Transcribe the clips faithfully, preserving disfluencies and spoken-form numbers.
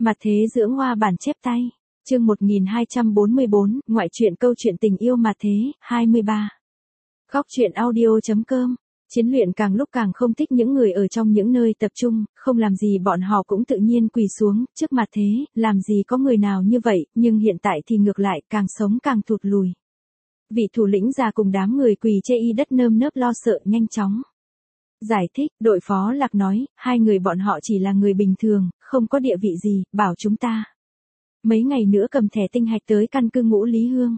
Mặt thế dưỡng hoa bản chép tay. Chương một nghìn hai trăm bốn mươi bốn, ngoại truyện câu chuyện tình yêu mặt thế, hai mươi ba. Góc truyện audio.com. Chiến luyện càng lúc càng không thích những người ở trong những nơi tập trung, không làm gì bọn họ cũng tự nhiên quỳ xuống, trước mặt thế, làm gì có người nào như vậy, nhưng hiện tại thì ngược lại, càng sống càng thụt lùi. Vị thủ lĩnh già cùng đám người quỳ chê y đất nơm nớp lo sợ nhanh chóng giải thích, đội phó Lạc nói, hai người bọn họ chỉ là người bình thường, không có địa vị gì, bảo chúng ta mấy ngày nữa cầm thẻ tinh hạch tới căn cứ Ngũ Lý Hương.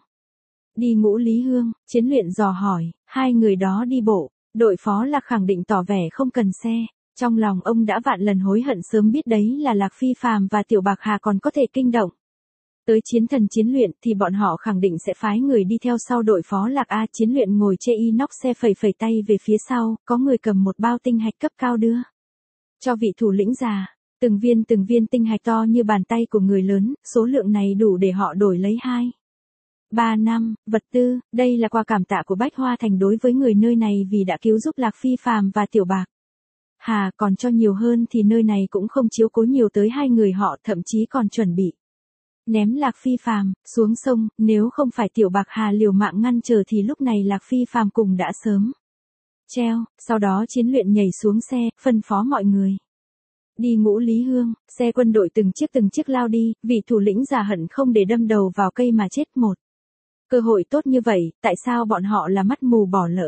Đi Ngũ Lý Hương, Chiến luyện dò hỏi, hai người đó đi bộ, đội phó Lạc khẳng định tỏ vẻ không cần xe. Trong lòng ông đã vạn lần hối hận sớm biết đấy là Lạc Phi Phàm và Tiểu Bạc Hà còn có thể kinh động tới chiến thần Chiến luyện thì bọn họ khẳng định sẽ phái người đi theo sau đội phó Lạc A. Chiến luyện ngồi chê y nóc xe phẩy phẩy tay về phía sau, có người cầm một bao tinh hạch cấp cao đưa cho vị thủ lĩnh già. Từng viên từng viên tinh hạch to như bàn tay của người lớn, số lượng này đủ để họ đổi lấy hai ba năm, vật tư, đây là quà cảm tạ của Bách Hoa Thành đối với người nơi này vì đã cứu giúp Lạc Phi Phàm và Tiểu Bạc Hà, còn cho nhiều hơn thì nơi này cũng không chiếu cố nhiều tới hai người họ, thậm chí còn chuẩn bị ném Lạc Phi Phàm xuống sông, nếu không phải Tiểu Bạc Hà liều mạng ngăn trở thì lúc này Lạc Phi Phàm cùng đã sớm treo. Sau đó Chiến luyện nhảy xuống xe, phân phó mọi người đi Ngũ Lý Hương. Xe quân đội từng chiếc từng chiếc lao đi, vị thủ lĩnh già hận không để đâm đầu vào cây mà chết một. Cơ hội tốt như vậy, tại sao bọn họ là mắt mù bỏ lỡ?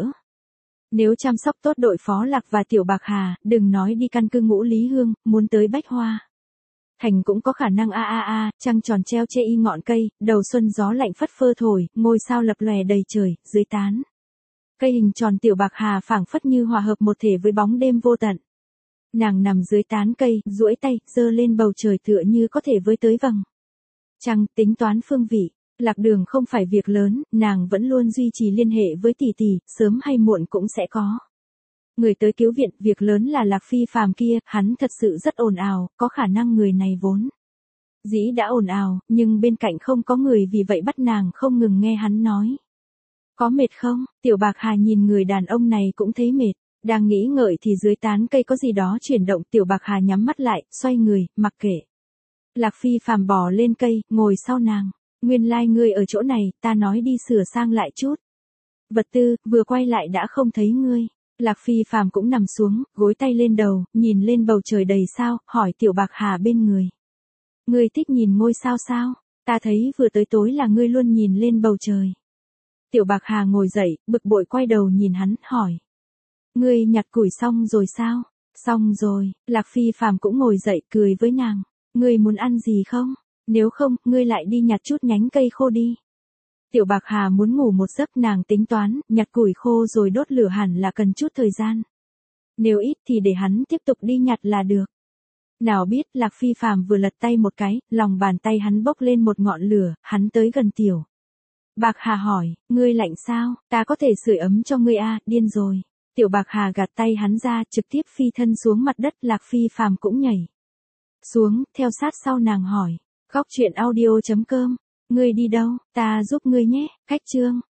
Nếu chăm sóc tốt đội phó Lạc và Tiểu Bạc Hà, đừng nói đi căn cứ Ngũ Lý Hương, muốn tới Bách Hoa Thành cũng có khả năng. A a a, trăng tròn treo chê y ngọn cây, đầu xuân gió lạnh phất phơ thổi, ngôi sao lập lòe đầy trời, dưới tán cây hình tròn Tiểu Bạc Hà phảng phất như hòa hợp một thể với bóng đêm vô tận. Nàng nằm dưới tán cây, duỗi tay, giơ lên bầu trời tựa như có thể với tới vầng trăng, tính toán phương vị. Lạc đường không phải việc lớn, nàng vẫn luôn duy trì liên hệ với tỷ tỷ, sớm hay muộn cũng sẽ có người tới cứu viện. Việc lớn là Lạc Phi Phàm kia, hắn thật sự rất ồn ào, có khả năng người này vốn dĩ đã ồn ào, nhưng bên cạnh không có người vì vậy bắt nàng không ngừng nghe hắn nói. Có mệt không? Tiểu Bạc Hà nhìn người đàn ông này cũng thấy mệt. Đang nghĩ ngợi thì dưới tán cây có gì đó chuyển động. Tiểu Bạc Hà nhắm mắt lại, xoay người, mặc kệ Lạc Phi Phàm bò lên cây, ngồi sau nàng. Nguyên lai like ngươi ở chỗ này, ta nói đi sửa sang lại chút vật tư, vừa quay lại đã không thấy ngươi. Lạc Phi Phàm cũng nằm xuống, gối tay lên đầu, nhìn lên bầu trời đầy sao, hỏi Tiểu Bạc Hà bên người. Ngươi thích nhìn ngôi sao sao? Ta thấy vừa tới tối là ngươi luôn nhìn lên bầu trời. Tiểu Bạc Hà ngồi dậy, bực bội quay đầu nhìn hắn, hỏi. Ngươi nhặt củi xong rồi sao? Xong rồi. Lạc Phi Phàm cũng ngồi dậy, cười với nàng. Ngươi muốn ăn gì không? Nếu không, ngươi lại đi nhặt chút nhánh cây khô đi. Tiểu Bạc Hà muốn ngủ một giấc, nàng tính toán, nhặt củi khô rồi đốt lửa hẳn là cần chút thời gian. Nếu ít thì để hắn tiếp tục đi nhặt là được. Nào biết, Lạc Phi Phàm vừa lật tay một cái, lòng bàn tay hắn bốc lên một ngọn lửa, hắn tới gần Tiểu Bạc Hà hỏi, ngươi lạnh sao? Ta có thể sưởi ấm cho ngươi a, điên rồi. Tiểu Bạc Hà gạt tay hắn ra, trực tiếp phi thân xuống mặt đất. Lạc Phi Phàm cũng nhảy xuống, theo sát sau nàng hỏi. Góc truyện audio.com. Ngươi đi đâu? Ta giúp ngươi nhé. Cách chương.